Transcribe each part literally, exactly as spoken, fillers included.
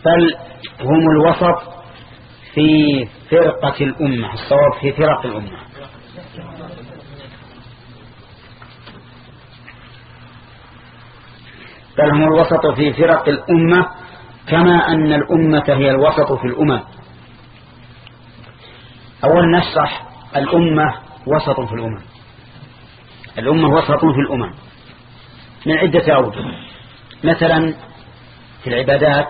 بل هم الوسط في فرقة الأمة. الصواب في فرق الأمة. بل هم الوسط في فرق الأمة كما أن الأمة هي الوسط في الأمم. أولا نشرح الأمة وسط في الأمم. الأمة وسط في الأمم من عدة أوجه. مثلا في العبادات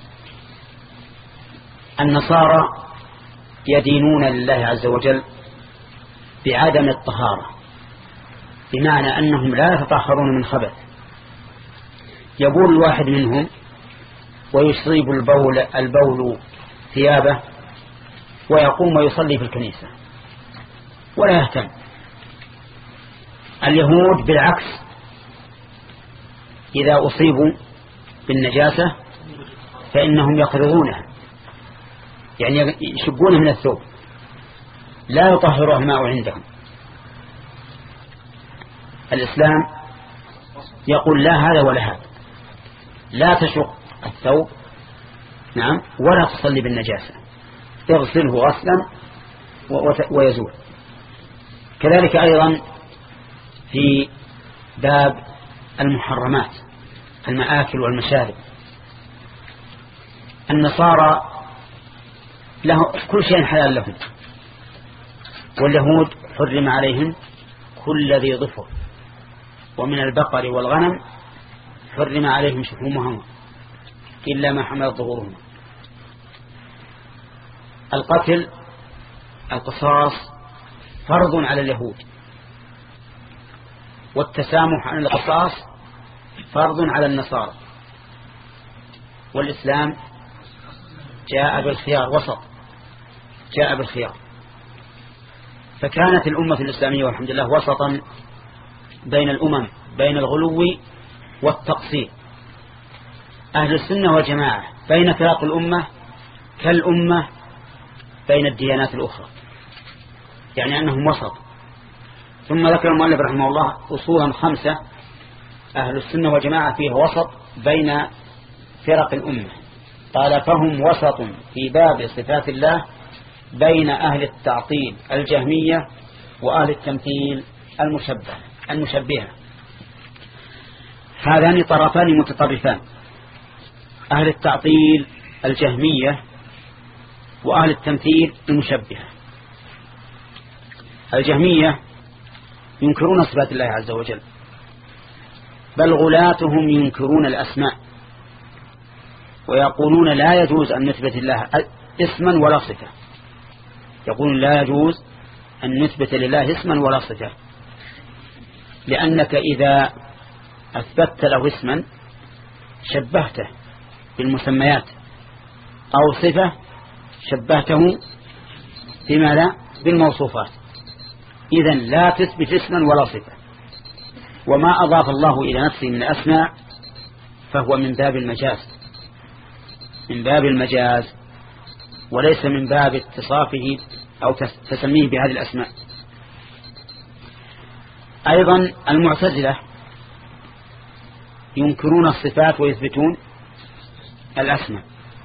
النصارى يدينون لله عز وجل بعدم الطهارة، بمعنى أنهم لا يتطهرون من خبث. يبول الواحد منهم ويصيب البول, البول ثيابه ويقوم ويصلي في الكنيسة ولا يهتم. اليهود بالعكس، إذا أصيبوا بالنجاسة فإنهم يقرضونها، يعني يشقونه من الثوب، لا يطهرها الماء عندهم. الإسلام يقول لا هذا ولا هذا، لا تشق الثوب نعم ولا تصلي بالنجاسة، اغسله غسلا ويزول. كذلك أيضا في باب المحرمات المآكل والمشارب، النصارى له كل شيء حلال لهم، واليهود حرم عليهم كل ذي ظفر، ومن البقر والغنم حرم عليهم شحومهما إلا ما حملت ظهورهما. القتل القصاص فرض على اليهود، والتسامح عن القصاص فرض على النصارى، والإسلام جاء بالخيار، وسط جاء بالخيار. فكانت الأمة الإسلامية والحمد لله وسطا بين الأمم، بين الغلو والتقصير. أهل السنة والجماعة بين فرق الأمة كالأمة بين الديانات الأخرى، يعني أنهم وسط. ثم ذكر المؤلف رحمه الله أصولا خمسة أهل السنة والجماعة فيها وسط بين فرق الأمة. قال فهم وسط في باب صفات الله بين أهل التعطيل الجهمية وأهل التمثيل المشبه المشبهة. هذان طرفان متطرفان، أهل التعطيل الجهمية وأهل التمثيل المشبهة. الجهمية ينكرون صفات الله عز وجل، بل غلاتهم ينكرون الأسماء ويقولون لا يجوز أن نثبت الله اسما ولا صفة. يقولون لا يجوز أن نثبت لله اسما ولا صفة، لأنك إذا أثبت له اسما شبهته بالمسميات، أو صفة شبهته بما لا بالموصوفات. إذن لا تثبت اسما ولا صفة، وما أضاف الله إلى نفسه من الأسماء فهو من باب المجاز، من باب المجاز وليس من باب اتصافه أو تسميه بهذه الأسماء. أيضا المعتزلة ينكرون الصفات ويثبتون الأسماء.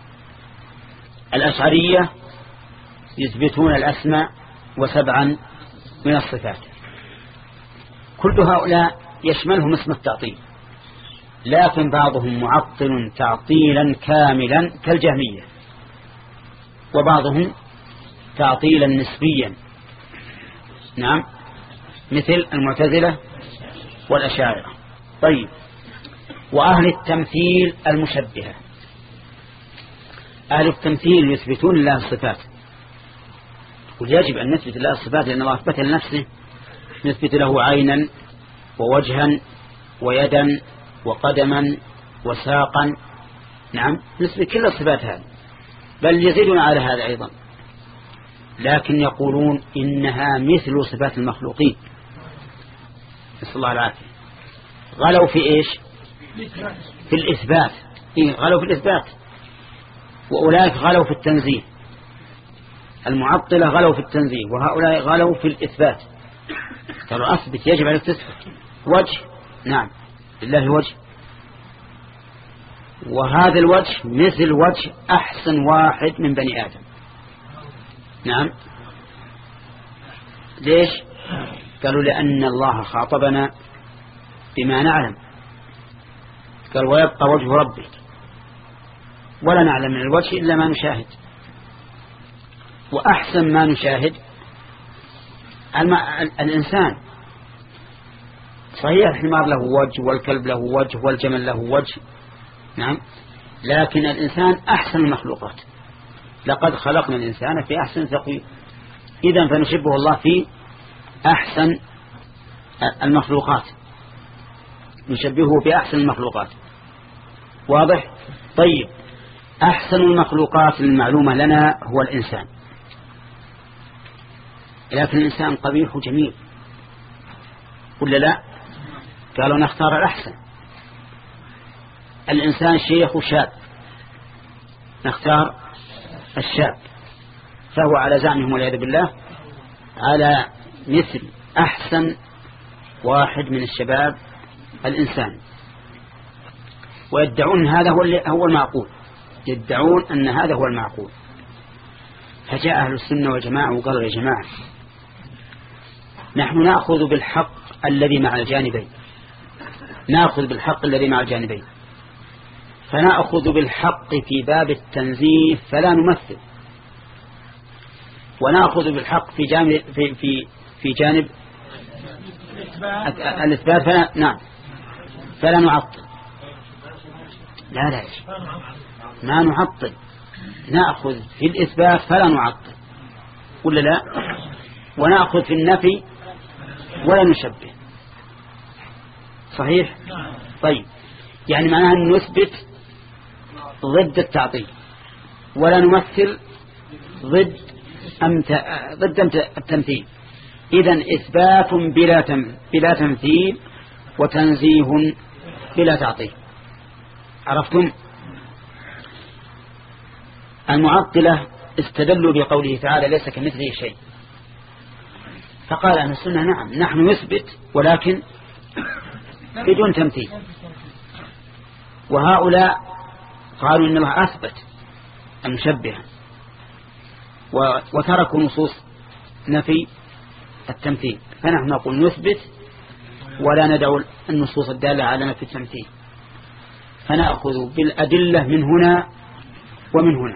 الأشعرية يثبتون الأسماء وسبعا من الصفات. كل هؤلاء يشملهم اسم التعطيل، لكن بعضهم معطل تعطيلا كاملا كالجهمية، وبعضهم تعطيلا نسبيا نعم مثل المعتزلة والأشاعرة. طيب، وأهل التمثيل المشبهة. أهل التمثيل يثبتون الله الصفات، ويجب أن نثبت الله الصفات لأن الله أثبت لنفسه، نثبت له عينا ووجها ويدا وقدما وساقا، نعم نثبت كل الصفات هذه، بل يزيدون على هذا أيضا. لكن يقولون إنها مثل صفات المخلوقين، نسأل الله العافية. غلوا في إيش؟ في الإثبات. إيه؟ غلوا في الإثبات، وأولئك غلوا في التنزيه. المعطلة غلوا في التنزيه، وهؤلاء غلوا في الإثبات. قالوا أثبت، يجب عليك تثبت وجه، نعم لله وجه، وهذا الوجه مثل وجه أحسن واحد من بني آدم. نعم. ليش؟ قالوا لأن الله خاطبنا بما نعلم، قال ويبقى وجه ربك، ولا نعلم من الوجه إلا ما نشاهد، وأحسن ما نشاهد الإنسان. صحيح الحمار له وجه والكلب له وجه والجمل له وجه، نعم، لكن الإنسان أحسن المخلوقات. لقد خلقنا الإنسان في أحسن تقويم. إذن فنشبه الله في أحسن المخلوقات، نشبهه بأحسن المخلوقات. واضح؟ طيب، أحسن المخلوقات المعلومة لنا هو الإنسان، لكن الإنسان قبيح وجميل ولا لا؟ قالوا نختار الأحسن. الإنسان شيخ وشاب، نختار الشاب، فهو على زعمهم والعياذ بالله على مثل أحسن واحد من الشباب الإنسان، ويدعون هذا هو هو المعقول، يدعون أن هذا هو المعقول. فجاء أهل السنة والجماعة وقالوا يا جماعة نحن نأخذ بالحق الذي مع الجانبين، نأخذ بالحق الذي مع الجانبين، فنأخذ بالحق في باب التنزيه فلا نمثل، ونأخذ بالحق في جانب في في في جانب الإثبات فلا نعم فلا نعطل. لا لا ما نعطل، نأخذ في الإثبات فلا نعطل ولا لا، ونأخذ في النفي ولا نشبه. صحيح؟ طيب، يعني معناها أن نثبت ضد التعطيل ولا نمثل ضد أمت... ضد أمت... التمثيل. إذن إثبات بلا تم... بلا تمثيل وتنزيه بلا تعطيل. عرفتم؟ المعطلة استدلوا بقوله تعالى ليس كمثله شيء، فقال أهل السنة نعم نحن نثبت ولكن بدون تمثيل. وهؤلاء قالوا إن الله أثبت المشبهة وتركوا نصوص نفي التمثيل، فنحن نقول نثبت ولا ندعو النصوص الدالة على نفي التمثيل، فنأخذ بالأدلة من هنا ومن هنا.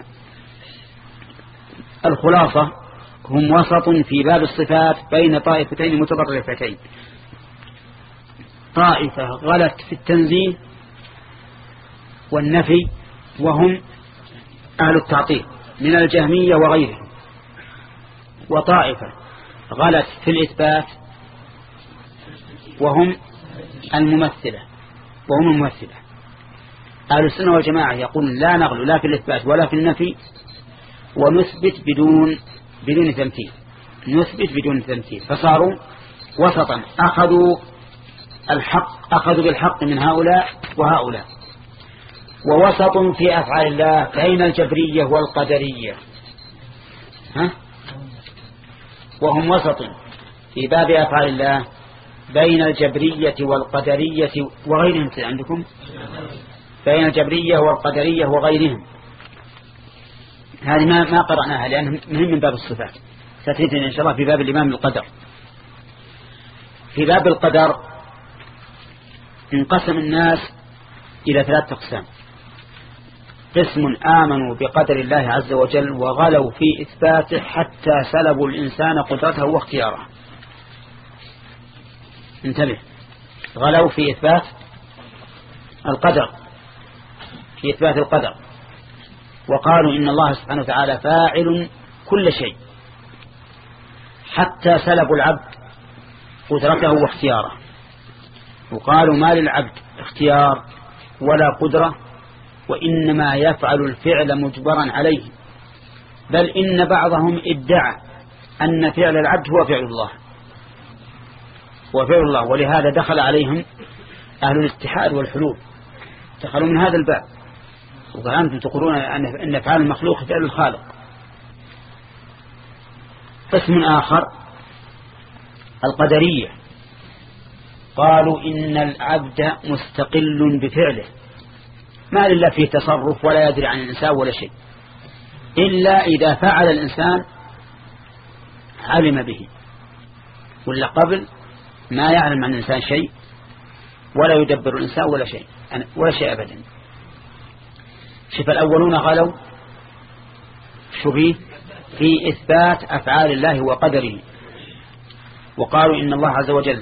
الخلاصة هم وسط في باب الصفات بين طائفتين متطرفتين، طائفة غلت في التنزيه والنفي وهم أهل التعطيل من الجهمية وغيرهم، وطائفة غلت في الإثبات وهم الممثلة وهم الممثلة. أهل السنة والجماعة يقول لا نغلو لا في الإثبات ولا في النفي، ونثبت بدون بدون تمثيل، نثبت بدون تمثيل، فصاروا وسطا، أخذوا الحق أخذوا بالحق من هؤلاء وهؤلاء. ووسط في أفعال الله بين الجبرية والقدرية، ها؟ وهم وسط في باب أفعال الله بين الجبرية والقدرية وغيرهم. عندكم بين الجبرية والقدرية وغيرهم، هذه ما ما قرأناها لأنهم مهم من باب الصفات، ستأتي إن شاء الله في باب الإيمان بالقدر. في باب القدر انقسم الناس إلى ثلاث أقسام: قسم آمنوا بقدر الله عز وجل وغلوا في إثباته حتى سلبوا الإنسان قدرته واختياره. انتبه، غلوا في إثبات القدر، في إثبات القدر، وقالوا إن الله سبحانه وتعالى فاعل كل شيء، حتى سلبوا العبد قدرته واختياره، وقالوا ما للعبد اختيار ولا قدرة، وإنما يفعل الفعل مجبرا عليه، بل إن بعضهم ادعى أن فعل العبد هو فعل الله وفعل الله ولهذا دخل عليهم أهل الاتحاد والحلول، دخلوا من هذا الباب، وقال أنتم تقولون أن فعل المخلوق فعل الخالق. قسم آخر القدرية، قالوا إن العبد مستقل بفعله ما لله فيه تصرف ولا يدري عن الإنسان ولا شيء، إلا إذا فعل الإنسان علم به، ولا قبل ما يعلم عن الإنسان شيء ولا يدبر الإنسان ولا شيء ولا شيء أبدا. شوف الأولون غلوا شبيه في إثبات أفعال الله وقدره، وقالوا إن الله عز وجل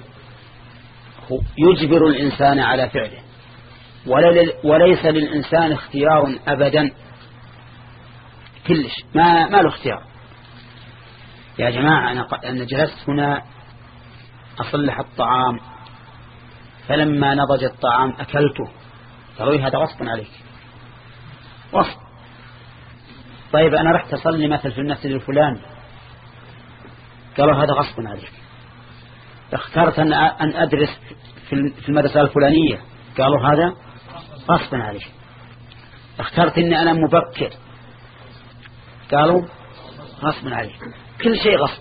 يجبر الإنسان على فعله وليس للإنسان اختيار أبدا، كلش ما ما له اختيار. يا جماعة أنا أنا جلست هنا أصلح الطعام، فلما نضج الطعام أكلته، قالوا هذا غصب عليك، غصب. طيب أنا رحت أصلي مثل في المسجد الفلاني، قالوا هذا غصب عليك. اخترت أن أدرس في المدرسة الفلانية، قالوا هذا غصب عليك. اخترت أني أنا مبكر، قالوا غصب عليك. كل شيء غصب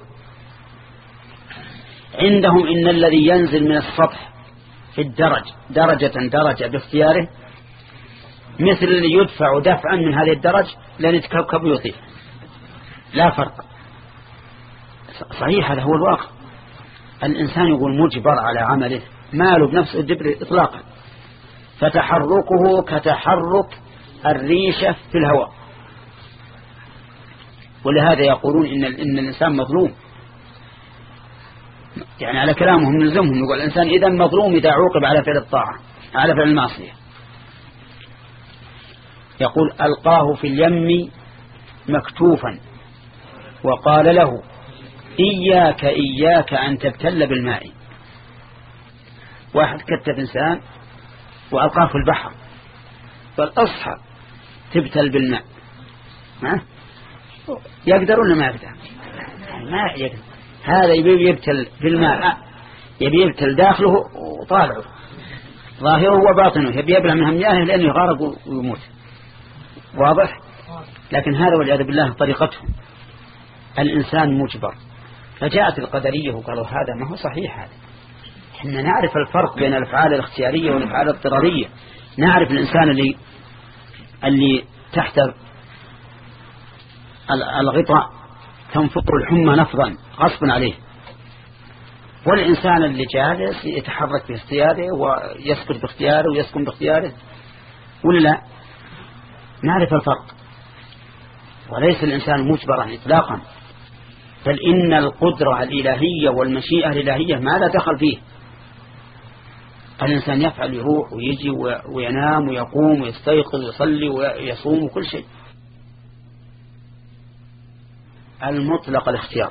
عندهم. إن الذي ينزل من السطح في الدرج درجة درجة باختياره مثل اللي يدفع دفعا من هذه الدرج لأن يتكبكب ويطير، لا فرق. صحيح هذا هو الواقع. الإنسان يقول مجبر على عمله، ما له بنفسه الدبر إطلاقا، فتحركه كتحرك الريشة في الهواء. ولهذا يقولون إن, إن الإنسان مظلوم، يعني على كلامهم نلزمهم يقول الإنسان إذا مظلوم إذا عوقب على فعل الطاعة على فعل المعصية. يقول ألقاه في اليم مكتوفا وقال له إياك إياك أن تبتل بالماء. واحد كتف إنسان وألقاه في البحر، قال أصحى تبتل بالماء، ها يقدر ولا ما يقدر؟ ما يقدر. هذا يبي يبتل بالماء، يبي يبتل داخله وطالعه، ظاهره وباطنه، يبي يبلع منها مياه لأنه يغارق ويموت. واضح؟ لكن هذا والعياذ بالله طريقتهم. الإنسان مجبر. فجاءت القدرية وقالوا هذا ما هو صحيح. هذا احنا نعرف الفرق بين الأفعال الاختيارية والأفعال الاضطرارية. نعرف الإنسان اللي اللي تحت الغطاء تنفق الحمى نفضا غصبا عليه، والإنسان اللي جالس يتحرك باختياره ويسكت باختياره ويسكن باختياره، ولا لا؟ نعرف الفرق. وليس الإنسان مجبرا إطلاقا، بل إن القدرة الإلهية والمشيئة الإلهية ما لا دخل فيه. الإنسان يفعل، يروح ويجي وينام ويقوم ويستيقظ ويصلي ويصوم وكل شيء. المطلق الاختيار.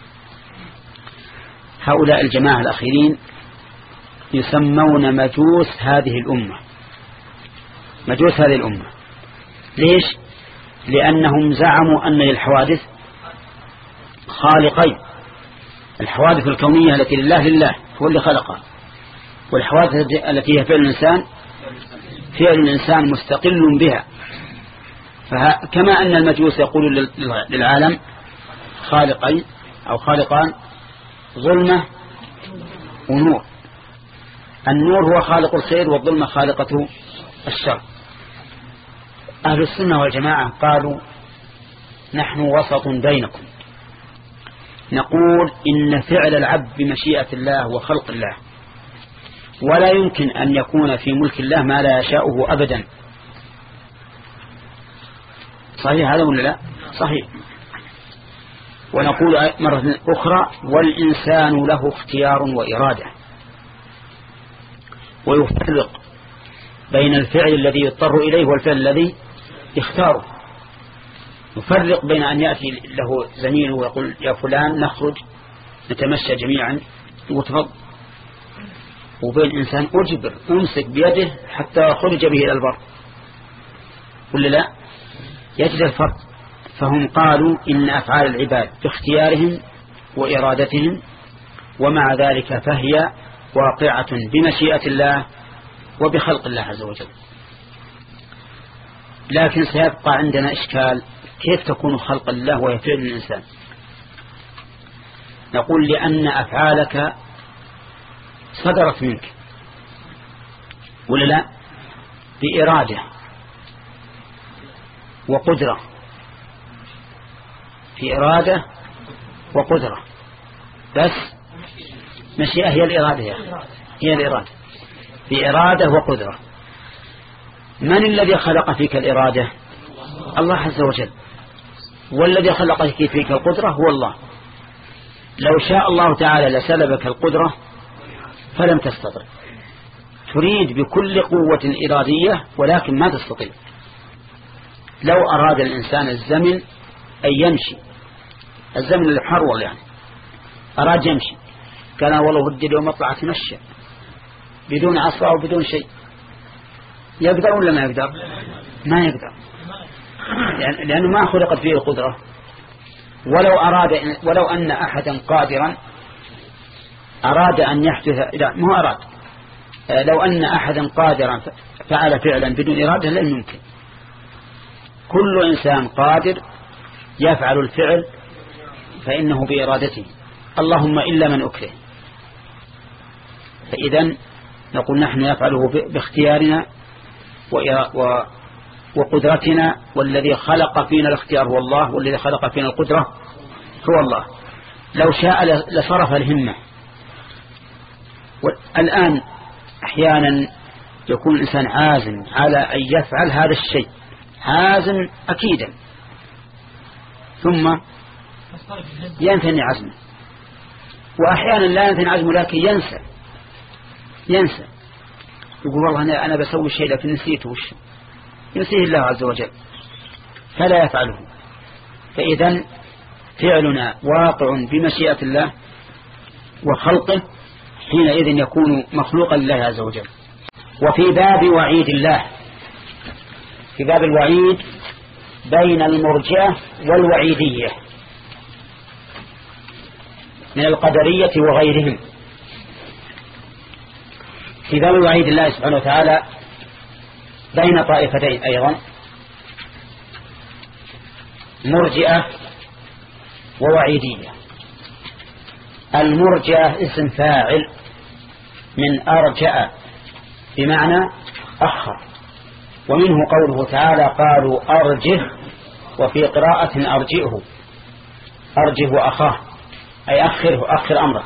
هؤلاء الجماعة الأخيرين يسمون مجوس هذه الأمة، مجوس هذه الأمة. ليش؟ لأنهم زعموا أن للحوادث خالقين، الحوادث الكونية التي لله لله هو اللي خلقها، والحوادث التي هي فعل الإنسان فعل الإنسان مستقل بها. فكما أن المجوس يقول للعالم خالقين أو خالقان، ظلمة ونور. النور هو خالق الخير والظلمة خالقة الشر. أهل السنة والجماعة قالوا نحن وسط بينكم، نقول إن فعل العبد بمشيئة الله وخلق الله، ولا يمكن أن يكون في ملك الله ما لا يشاءه أبدا. صحيح هذا ولا لا؟ صحيح. ونقول مرة أخرى والإنسان له اختيار وإرادة، ويفرق بين الفعل الذي يضطر إليه والفعل الذي يختاره. يفرق بين أن يأتي له زميله ويقول يا فلان نخرج نتمشى جميعا وتفضل، وبين إنسان أجبر أمسك بيده حتى خرج به إلى البر، ولا لا؟ يجد الفرق. فهم قالوا إن أفعال العباد باختيارهم وإرادتهم، ومع ذلك فهي واقعة بمشيئة الله وبخلق الله عز وجل. لكن سيبقى عندنا إشكال، كيف تكون خلق الله وهي فعل الإنسان؟ نقول لأن أفعالك صدرت منك، ولا لا؟ بإرادة وقدرة، في إرادة وقدرة، بس مشيئة هي الإرادة، هي الإرادة، في إرادة وقدرة. من الذي خلق فيك الإرادة؟ الله عز وجل. والذي خلق فيك القدرة هو الله. لو شاء الله تعالى لسلبك القدرة فلم تستطع، تريد بكل قوة إرادية ولكن ما تستطيع. لو أراد الإنسان الزمن أن يمشي، الزمن الحرول يعني، أراد يمشي، كان والله ودي اليوم أطلع تمشى بدون عصا وبدون شيء، يقدر ولا ما يقدر؟ ما يقدر، لأنه ما خلقت فيه القدرة. ولو أراد، ولو أن أحدا قادرا أراد أن يحدث، لا ما أراد، لو أن أحدا قادرا فعل فعلا بدون إرادة لن يمكن. كل إنسان قادر يفعل الفعل فإنه بإرادته، اللهم إلا من أكره. فإذا نقول نحن نفعله باختيارنا وقدرتنا، والذي خلق فينا الاختيار هو الله، والذي خلق فينا القدرة هو الله. لو شاء لصرف الهمة. الآن أحيانا يكون الإنسان عازم على أن يفعل هذا الشيء، عازم أكيدا، ثم ينثني عزمه. وأحيانا لا ينثني عزمه لكن ينسى ينسى يقول والله أنا, أنا بسوي شيء لكن نسيته، وش ينسيه الله عز وجل فلا يفعله. فإذا فعلنا واقع بمشيئة الله وخلقه، حينئذ يكون مخلوقا لله عز وجل. وفي باب وعيد الله، في باب الوعيد بين المرجئة والوعيدية من القدرية وغيرهم. في باب وعيد الله سبحانه وتعالى بين طائفتين أيضا، مرجئة ووعيدية. المرجئة اسم فاعل من أرجأ بمعنى أخر، ومنه قوله تعالى قالوا أرجه، وفي قراءة أرجئه، أرجه وأخاه أي أخره، أخر أمره.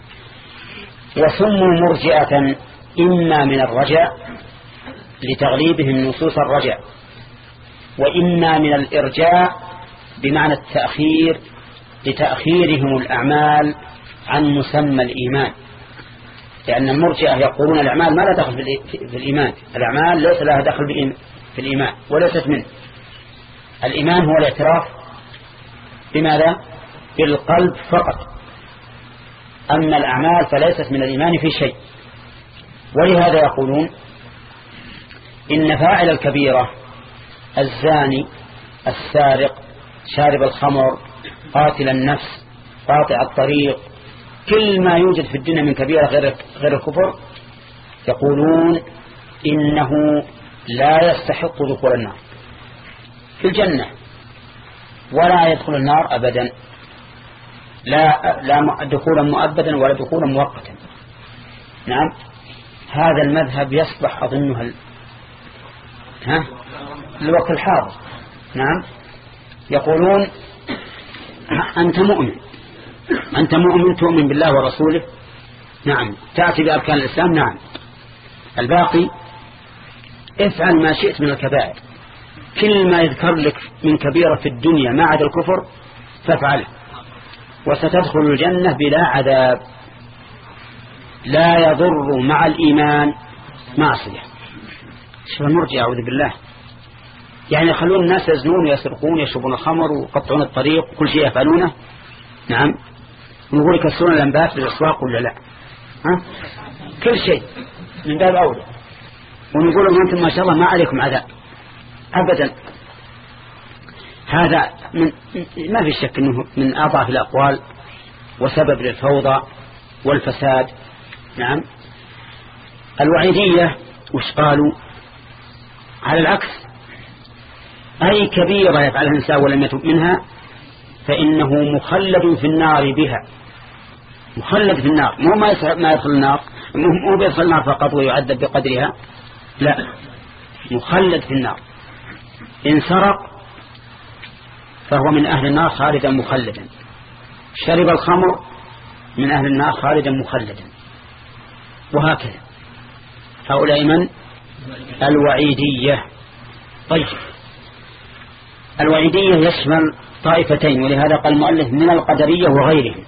وسموا مرجئة إما من الرجاء لتغليبهم نصوص الرجاء، وإما من الإرجاء بمعنى التأخير لتأخيرهم الأعمال عن مسمى الإيمان، لأن المرجئة يقولون الأعمال ما لا دخل في الإيمان، الأعمال ليس لها دخل في الإيمان وليست منه. الإيمان هو الاعتراف بماذا؟ بالقلب فقط، أما الأعمال فليست من الإيمان في شيء. ولهذا يقولون إن فاعل الكبيرة الزاني، السارق، شارب الخمر، قاتل النفس، قاطع الطريق، كل ما يوجد في الدنيا من كبيرة غير غير الكفر، يقولون إنه لا يستحق دخول النار في الجنة، ولا يدخل النار أبدا، لا لا دخولا مؤبدا ولا دخولا مؤقتا. نعم، هذا المذهب يصبح أظنه ال... ها الوقت الحاضر. نعم، يقولون أنت مؤمن، أنت مؤمن تؤمن بالله ورسوله، نعم، تأتي بأركان الإسلام، نعم، الباقي افعل ما شئت من الكبائر، كل ما يذكر لك من كبيرة في الدنيا ما عدا الكفر فافعله، وستدخل الجنة بلا عذاب، لا يضر مع الإيمان معصية. شوف المرجئة أعوذ بالله، يعني يخلون الناس يزنون ويسرقون ويشربون الخمر ويقطعون الطريق وكل شيء يفعلونه، نعم، ونقول يكسرون الأنبات بالأسواق ولا لا؟ ها؟ كل شيء من باب أولى، ونقول لهم أنتم ما شاء الله ما عليكم عذاب أبدا. هذا من ما في شك أنه من أضعف الأقوال وسبب للفوضى والفساد. نعم، الوعيدية وش قالوا؟ على العكس، أي كبيرة يفعلها الإنسان ولم يتب منها فإنه مخلد في النار بها، مخلد في النار، مو ما يدخل النار، مو بيدخل النار فقط ويعذب بقدرها، لا، مخلد في النار. إن سرق فهو من أهل النار خالدا مخلدا. شرب الخمر من أهل النار خالدا مخلدا. وهكذا هؤلاء من الوعيدية. طيب الوعيدية يشمل طائفتين، ولهذا قال المؤلف من القدرية وغيرهم.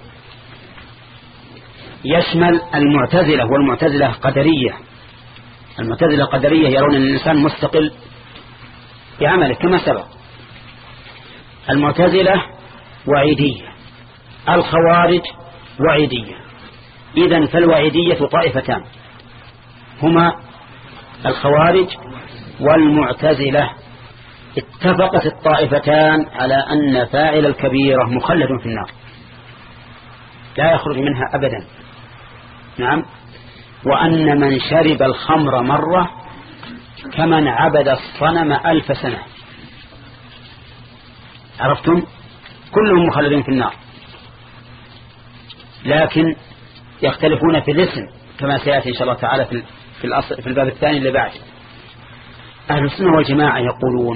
يشمل المعتزلة، والمعتزلة قدرية. المعتزلة قدرية يرون أن الإنسان مستقل بعمله كما سبق. المعتزلة وعيدية، الخوارج وعيدية. إذن فالوعيدية طائفتان هما الخوارج والمعتزلة. اتفقت الطائفتان على أن فاعل الكبيرة مخلد في النار لا يخرج منها أبدا. نعم. وأن من شرب الخمر مرة كمن عبد الصنم ألف سنة. عرفتم؟ كلهم مخلدين في النار، لكن يختلفون في الاسم كما سيأتي إن شاء الله تعالى في في الأصل في الباب الثاني اللي بعد. أهل السنة والجماعة يقولون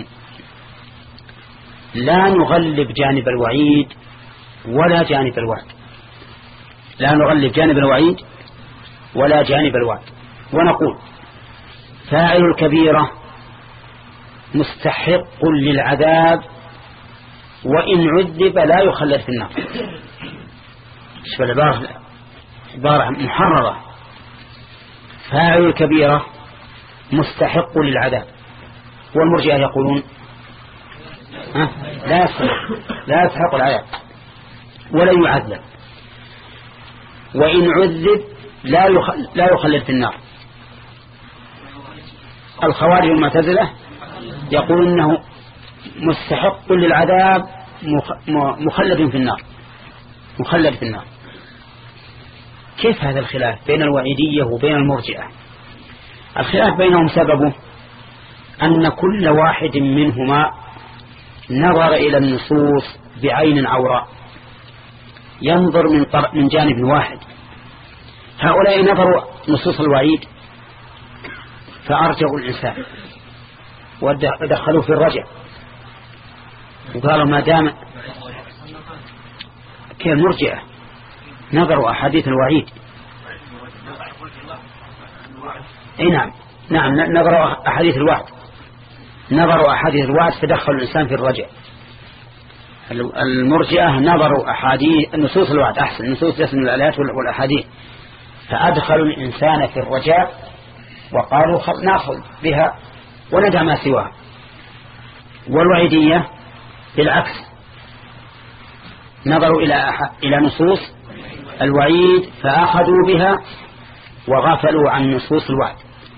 لا نغلب جانب الوعيد ولا جانب الوعد. لا نغلب جانب الوعيد ولا جانب الوعد، ونقول فاعل الكبيرة مستحق للعذاب وإن عذب لا يخلد في النار. شوف العبارة، عبارة محررة. فاعل الكبيرة مستحق للعذاب، والمرجئة يقولون ها لا يستحق لا يستحق العذاب ولا يعذب، وإن عذب لا يخل لا يخلد في النار. الخوارج والمعتزلة يقولون انه مستحق للعذاب مخلد في النار مخلد في النار. كيف هذا الخلاف بين الوعيدية وبين المرجئة؟ الخلاف بينهم سببه أن كل واحد منهما نظر إلى النصوص بعين عوراء، ينظر من من جانب واحد. هؤلاء نظروا نصوص الوعيد فأرجعوا الإنسان ودخلوا في الرجع وقالوا ما دام كالمرجئة نظروا أحاديث الوعيد. اي نعم نعم نظروا أحاديث الوعد نظروا أحاديث الوعد فدخلوا الإنسان في الرجع. المرجئة نظروا أحاديث نصوص الوعد أحسن نصوص اسم الآيات والأحاديث فأدخلوا الإنسان في الرجاء وقالوا نأخذ بها وندع ما سواها. والوعيدية بالعكس نظروا إلى إلى نصوص الوعيد فأخذوا بها وغفلوا عن نصوص الوعد،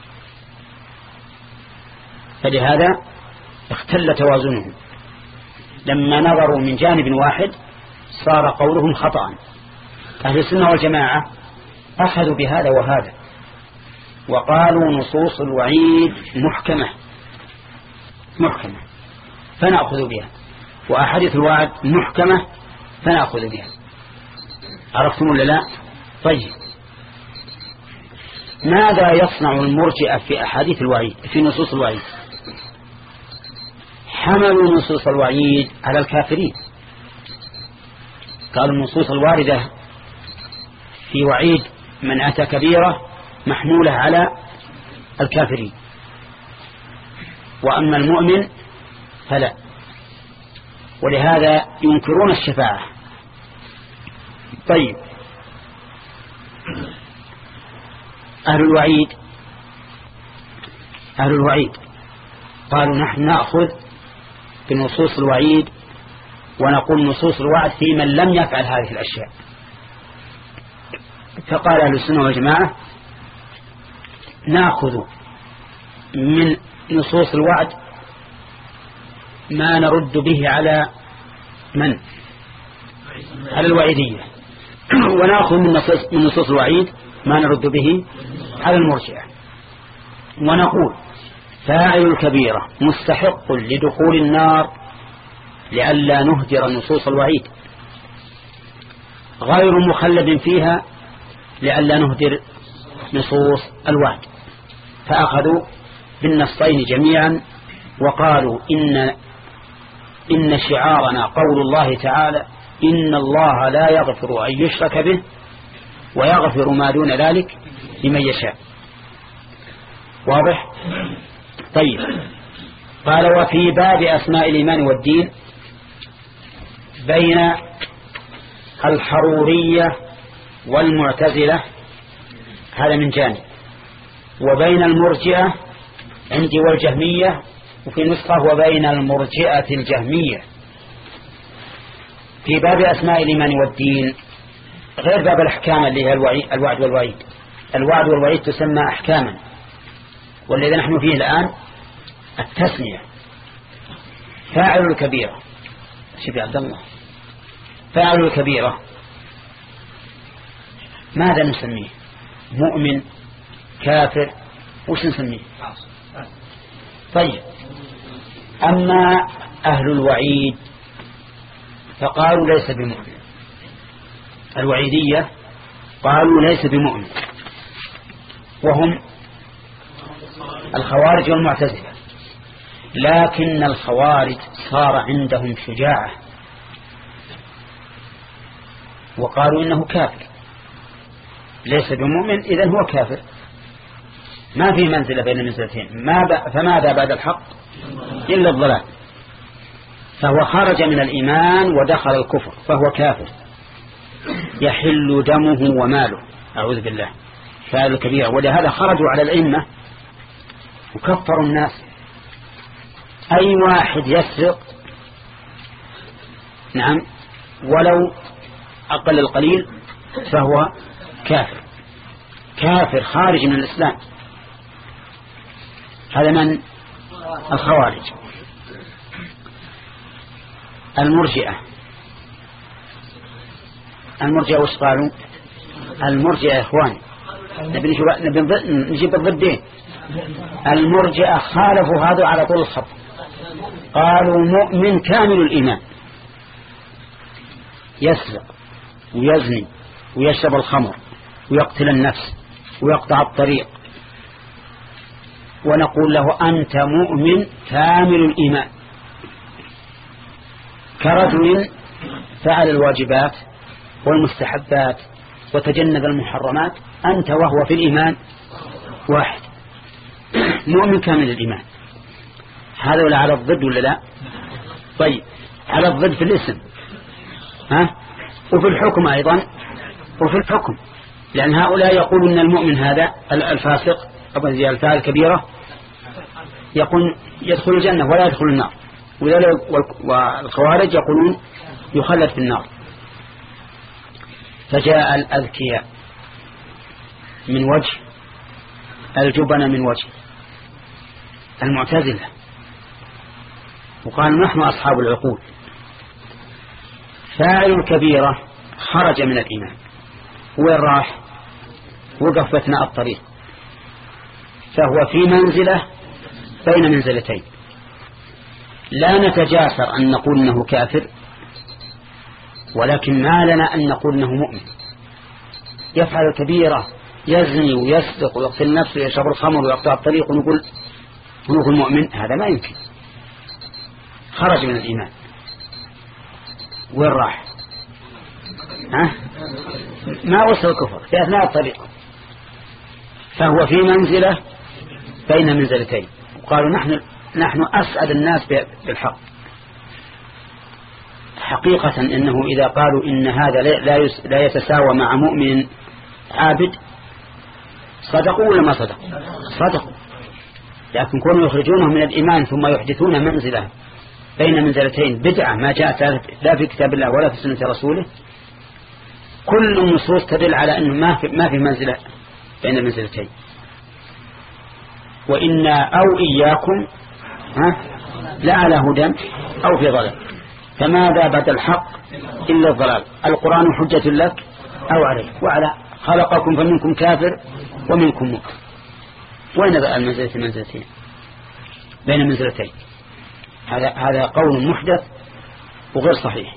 فلهذا اختل توازنهم. لما نظروا من جانب واحد صار قولهم خطأ. أهل السنة والجماعة أخذوا بهذا وهذا وقالوا نصوص الوعيد محكمة محكمة فنأخذ بها، وأحاديث الوعد محكمة فنأخذ بها. عرفتم ولا لا؟ طيب ماذا يصنع المرجئة في أحاديث الوعيد في نصوص الوعيد؟ حملوا نصوص الوعيد على الكافرين. قالوا النصوص الواردة في وعيد من أتى كبيرة محمولة على الكافرين، وأما المؤمن فلا، ولهذا ينكرون الشفاعة. طيب أهل الوعيد أهل الوعيد قالوا نحن نأخذ بنصوص الوعيد ونقول نصوص الوعد في من لم يفعل هذه الأشياء. فقال أهل السنة والجماعة نأخذ من نصوص الوعد ما نرد به على من؟ على الوعيدية، ونأخذ من نصوص, من نصوص الوعيد ما نرد به على المرجئة، ونقول فاعل الكبيرة مستحق لدخول النار لئلا نهدر نصوص الوعيد، غير مخلد فيها لئلا نهدر نصوص الوعد. فأخذوا بالنصين جميعا وقالوا إن إن شعارنا قول الله تعالى إن الله لا يغفر أن يشرك به ويغفر ما دون ذلك لمن يشاء. واضح؟ طيب. قال وفي باب أسماء الإيمان والدين بين الحرورية والمعتزلة، هذا من جانب، وبين المرجئة عندي والجهمية، وفي نسخة وبين المرجئة الجهمية. في باب أسماء الإيمان والدين غير باب الأحكام اللي هي الوعد والوعيد. الوعد والوعيد تسمى أحكاما، والذي نحن فيه الآن التسمية. فاعل الكبيرة، شبي عبد الله، فاعل الكبيرة ماذا نسميه؟ مؤمن، كافر، وش نسميه؟ طيب. أما أهل الوعيد فقالوا ليس بمؤمن، الوعيدية قالوا ليس بمؤمن، وهم الخوارج والمعتزلة. لكن الخوارج صار عندهم شجاعة وقالوا إنه كافر، ليس بمؤمن إذن هو كافر، ما في منزلة بين المنزلتين. فماذا بعد الحق إلا الضلال، فهو خرج من الإيمان ودخل الكفر فهو كافر، يحل دمه وماله، أعوذ بالله، فعل كبير. ولهذا خرجوا على الأئمة وكفروا الناس. أي واحد يسرق نعم ولو أقل القليل فهو كافر، كافر خارج من الإسلام. هذا من الخوارج. المرجئة، المرجئة وش قالوا؟ المرجئة يا إخوان نبي نجيب الضدين. المرجئة خالفوا هذا على طول الخط، قالوا مؤمن كامل الإيمان يسرق ويزني ويشرب الخمر ويقتل النفس ويقطع الطريق، ونقول له أنت مؤمن كامل الإيمان، كرجل فعل الواجبات والمستحبات وتجنب المحرمات، أنت وهو في الإيمان واحد، مؤمن كامل الإيمان. هذا ولا على الضد ولا لا؟ طيب، على الضد في الاسم ها؟ وفي الحكم أيضا، وفي الحكم، لأن هؤلاء يقولون أن المؤمن هذا الفاسق أو الفاعل الكبيرة يقول يدخل الجنة ولا يدخل النار، والخوارج يقولون يخلد في النار. فجاء الأذكياء من وجه، الجبن من وجه، المعتزلة، وقالوا نحن أصحاب العقول. فاعل الكبيرة خرج من الإيمان، وين راح؟ وقف أثناء الطريق، فهو في منزلة بين منزلتين. لا نتجاسر أن نقول أنه كافر، ولكن ما لنا أن نقول أنه مؤمن. يفعل الكبيرة، يزني ويسرق ويقتل نفسه ويشرب الخمر ويقطع الطريق، ونقول ونقول مؤمن، هذا ما يمكن. خرج من الإيمان، وين راح؟ ها؟ ما وصل الكفر في أثناء الطريق، فهو في منزلة بين منزلتين. وقالوا نحن نحن أسعد الناس بالحق. حقيقة إنه إذا قالوا إن هذا لا لا يتساوى مع مؤمن عابد، صدقوا ولا ما صدقوا؟ صدقوا. لكن كونوا يخرجونه من الإيمان ثم يحدثون منزلة بين منزلتين بدعة ما جاءت لا في كتاب الله ولا في سنة رسوله، كل النصوص تدل على أنه ما في ما في منزلة بين المنزلتين. وإنا أو إياكم ها لا على هدى أو في ضلال، فماذا بعد الحق إلا الضلال. القرآن حجة لك أو عليك، وعلى خلقكم فمنكم كافر ومنكم مؤمن. وين بقى المنزلة منزلتين بين منزلتين؟ هذا هذا قول محدث وغير صحيح.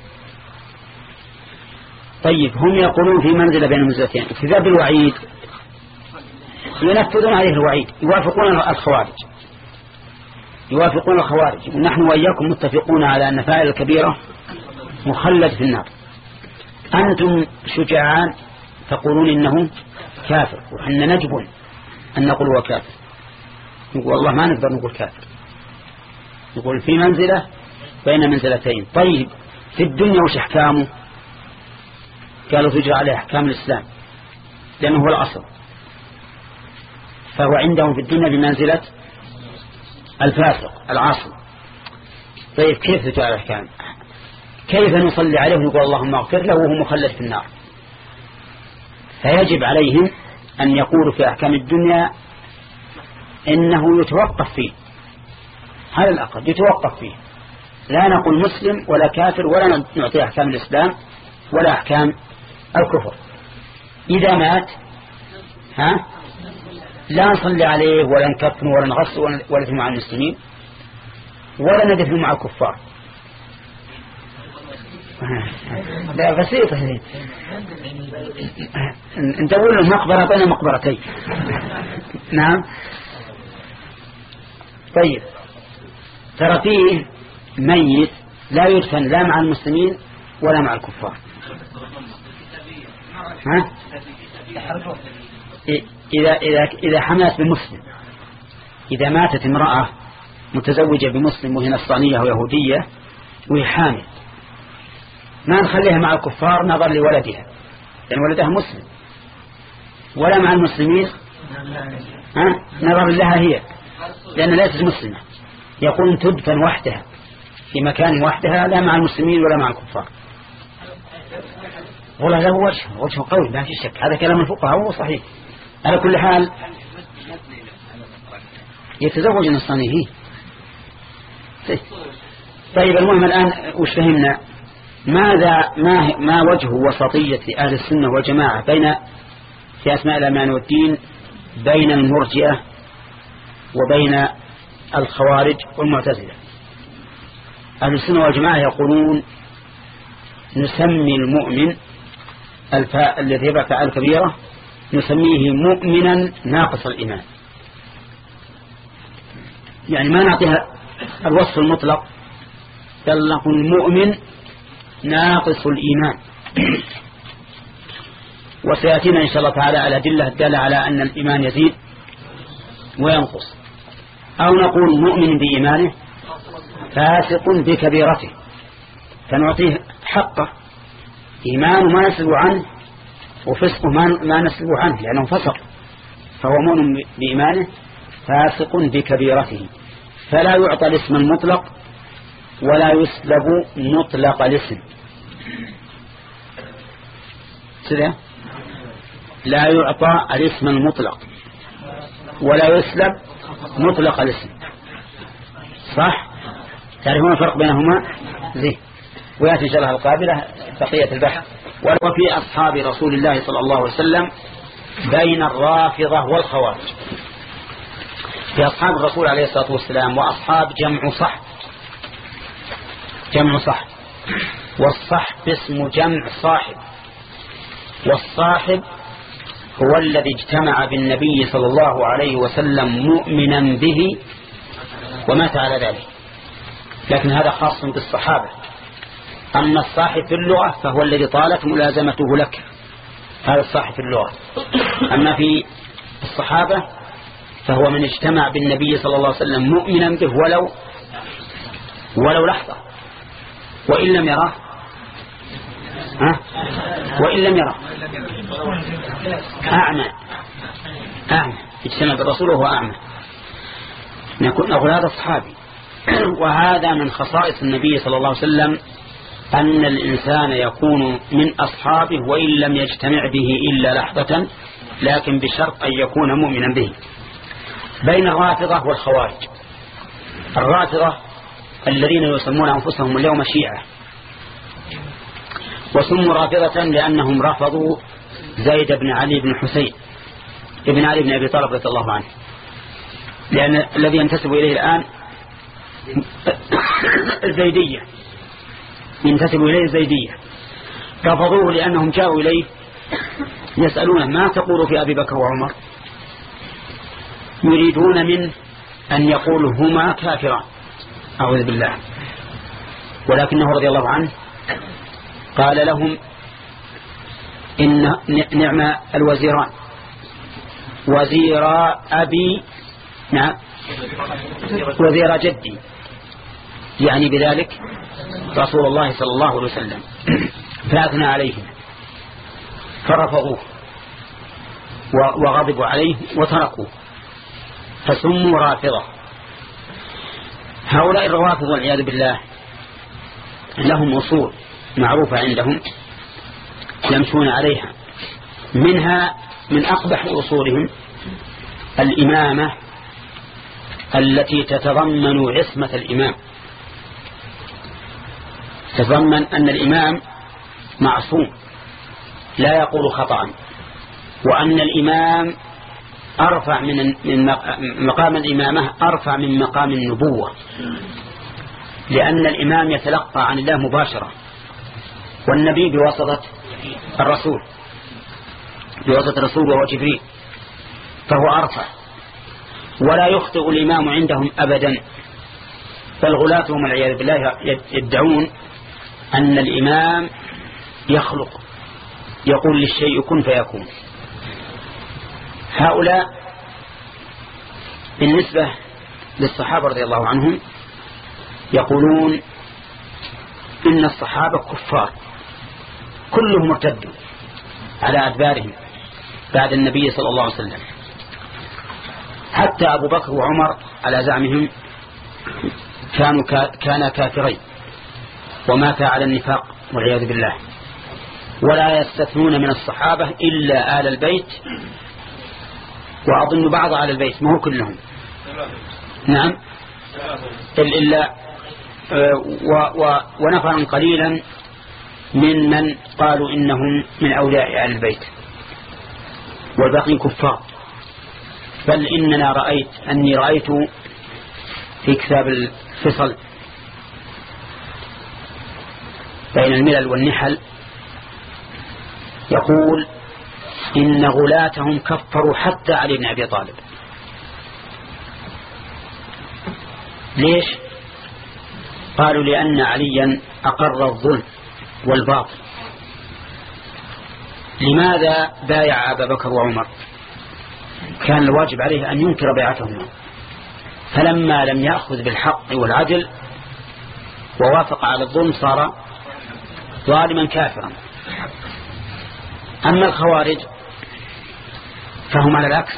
طيب، هم يقولون في منزلة بين منزلتين. في باب الوعيد ينفذون عليه الوعيد، يوافقون الخوارج، يوافقون الخوارج، ونحن وإياكم متفقون على أن فاعل الكبيرة مخلد في النار. أنتم شجعان تقولون إنه كافر، وحنا نجبن أن نقول هو كافر، نقول والله ما نقدر نقول كافر، نقول في منزلة بين منزلتين. طيب في الدنيا وش أحكامه؟ قالوا تجرى عليه أحكام الإسلام لأنه هو الأصل، فهو عندهم في الدنيا بمنزلة الفاسق العاصي. طيب كيف تجرى على أحكام؟ كيف نصلي عليه ونقول اللهم اغفر له وهو مخلد في النار؟ فيجب عليهم أن يقولوا في أحكام الدنيا إنه يتوقف فيه، هذا الأقل يتوقف فيه، لا نقول مسلم ولا كافر ولا نعطي أحكام الإسلام ولا أحكام الكفر. إذا مات ها لا نصلي عليه ولا نكفن ولا نغص ولا ندفن مع المسلمين ولا ندفن مع الكفار. لا بسيطة هذه، انت تقول له مقبرة بين مقبرتين. نعم. طيب ترى فيه ميت لا يدفن لا مع المسلمين ولا مع الكفار. ها؟ إذا إذا إذا حملت بمسلم، إذا ماتت امرأة متزوجة بمسلم وهي نصرانية ويهودية وهي حامل، ما نخليها مع الكفار نظر لولدها لأن يعني ولدها مسلم، ولا مع المسلمين ها نظر لها هي لأن ليست مسلمة، يقول تدفن وحدها في مكان وحدها لا مع المسلمين ولا مع الكفار. والله له وجه وجه قوي ما في شك، هذا كلام الفقهاء هو صحيح. على كل حال يتزوج النصراني هي. طيب المهم الآن وش فهمنا؟ ماذا ما ما وجه وسطية أهل السنة والجماعة بين في أسماء الأمان والدين بين المرجئة وبين الخوارج والمعتزلة؟ أهل السنة والجماعة يقولون نسمي المؤمن الفاء الذي يبقى فعل كبيرة نسميه مؤمنا ناقص الإيمان، يعني ما نعطيها الوصف المطلق، بل نقول مؤمن ناقص الإيمان. وسيأتينا إن شاء الله تعالى الأدلة الدالة على أن الإيمان يزيد وينقص. أو نقول مؤمن بإيمانه فاسق بكبيرته، فنعطيه حقه، إيمانه ما نسلب عنه وفسقه ما نسلب عنه لأنه فسق، فهو مؤمن بإيمانه فاسق بكبيرته، فلا يعطى الاسم المطلق ولا يسلب مطلق الاسم. سلام. لا يعطى الاسم المطلق ولا يسلب مطلق الاسم، صح؟ تعرفون الفرق بينهما زين، ويأتي إن شاء الله القابلة بقية البحث. وفي أصحاب رسول الله صلى الله عليه وسلم بين الرافضة والخوارج. في أصحاب الرسول عليه الصلاة والسلام، وأصحاب جمع صحب، جمع صحب، والصحب اسم جمع صاحب، والصاحب هو الذي اجتمع بالنبي صلى الله عليه وسلم مؤمنا به ومات على ذلك، لكن هذا خاص بالصحابة. أما الصاحب في اللغة فهو الذي طالت ملازمته لك، هذا الصاحب في اللغة. أما في الصحابة فهو من اجتمع بالنبي صلى الله عليه وسلم مؤمنا به ولو ولو لحظة، وإن لم يراه ها وإن لم يراه أعمى أعمى اجتمع بالرسول وهو أعمى، نقول هذا الصحابي. وهذا من خصائص النبي صلى الله عليه وسلم أن الإنسان يكون من أصحابه وإن لم يجتمع به إلا لحظة، لكن بشرط أن يكون مؤمنا به. بين الرافضة والخوارج، الرافضة الذين يسمون أنفسهم اليوم شيعة، وسموا رافضة لأنهم رفضوا زيد بن علي بن حسين ابن علي بن أبي طالب رضي الله عنه، لأن الذي ينتسب إليه الآن الزيدية، ينتسب إليه الزيدية، رفضوه لأنهم جاءوا إليه يسألونه ما تقول في أبي بكر وعمر، يريدون منه أن يقولوا هما كافران أعوذ بالله، ولكنه رضي الله عنه قال لهم إن نعم الوزيران وزير أبي، نعم وزير جدي، يعني بذلك رسول الله صلى الله عليه وسلم، فأثنى عليهم فرفضوه وغضبوا عليه وتركوه فسموا رافضة. هؤلاء الروافض والعياذ بالله لهم أصول معروفة عندهم يمشون عليها، منها من أقبح أصولهم الإمامة التي تتضمن عصمة الإمام، تتضمن أن الإمام معصوم لا يقول خطأ، وأن الإمام أرفع من مقام الإمامة أرفع من مقام النبوة، لأن الإمام يتلقى عن الله مباشرة والنبي بواسطة الرسول بواسطة الرسول وهو جبريل، فهو أرفع ولا يخطئ الإمام عندهم أبدا. بل غلاتهم والعياذ بالله يدعون أن الإمام يخلق، يقول للشيء كن فيكون. هؤلاء بالنسبة للصحابة رضي الله عنهم يقولون إن الصحابة كفار كلهم ارتدوا على أدبارهم بعد النبي صلى الله عليه وسلم، حتى أبو بكر وعمر على زعمهم كانوا كانا كافرين ومات على النفاق والعياذ بالله. ولا يستثنون من الصحابة إلا آل البيت، وأظن بعض آل البيت ما هو كلهم، نعم إلا ونفرا قليلا ممن قالوا إنهم من أولياء آل البيت والباقين كفار. بل إننا رأيت أني رأيت في كتاب الفصل بين الملل والنحل يقول إن غلاتهم كفروا حتى علي بن أبي طالب. ليش؟ قالوا لأن عليا أقر الظلم والباطل. لماذا بايع أبا بكر وعمر؟ كان الواجب عليه أن ينكر بيعتهما، فلما لم يأخذ بالحق والعدل ووافق على الظلم صار ظالما كافرا. أما الخوارج فهم على العكس،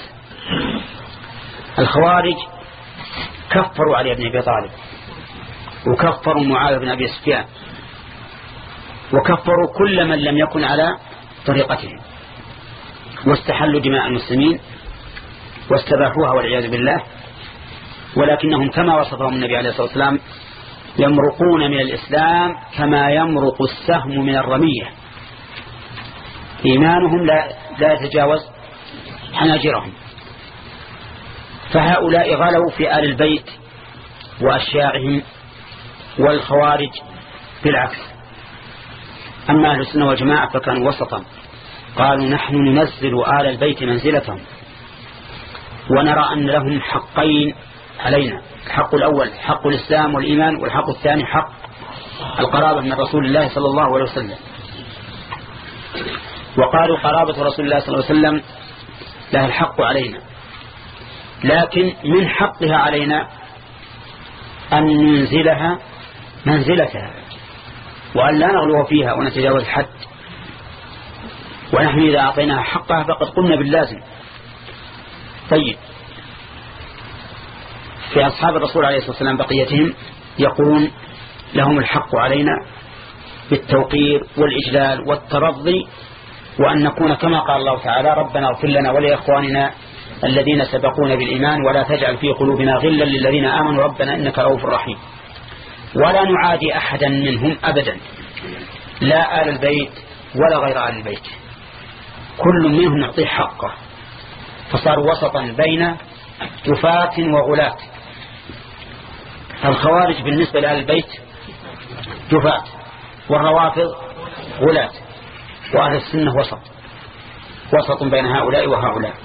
الخوارج كفروا علي بن أبي طالب وكفروا معاذ بن أبي سفيان وكفروا كل من لم يكن على طريقتهم، واستحلوا دماء المسلمين واستباحوها والعياذ بالله. ولكنهم كما وصفهم النبي عليه الصلاة والسلام يمرقون من الإسلام كما يمرق السهم من الرمية، إيمانهم لا, لا يتجاوز حناجرهم. فهؤلاء غلوا في آل البيت وأشياعهم، والخوارج بالعكس. أما أهل السنة والجماعة فكانوا وسطا، قالوا نحن ننزل آل البيت منزلتهم ونرى أن لهم حقين علينا، الحق الأول حق الإسلام والإيمان، والحق الثاني حق القرابة من رسول الله صلى الله عليه وسلم. وقالوا قرابة رسول الله صلى الله عليه وسلم لها الحق علينا، لكن من حقها علينا أن ننزلها منزلتها وأن لا نغلو فيها ونتجاوز الحد. ونحن إذا أعطيناها حقها فقد قمنا باللازم. طيب، في أصحاب الرسول عليه الصلاة والسلام بقيتهم يقولون لهم الحق علينا بالتوقير والإجلال والترضي، وأن نكون كما قال الله تعالى ربنا اغفر لنا ولإخواننا الذين سبقونا بالإيمان ولا تجعل في قلوبنا غلا للذين آمنوا ربنا إنك رؤوف رحيم. ولا نعادي أحدا منهم أبدا، لا آل البيت ولا غير آل البيت، كل منهم نعطيه حقه، فصاروا وسطا بين جفاة وغلاة. فالخوارج بالنسبة لآل البيت جفاة، والروافض غلاة، وأهل السنة وسط وسط بين هؤلاء وهؤلاء.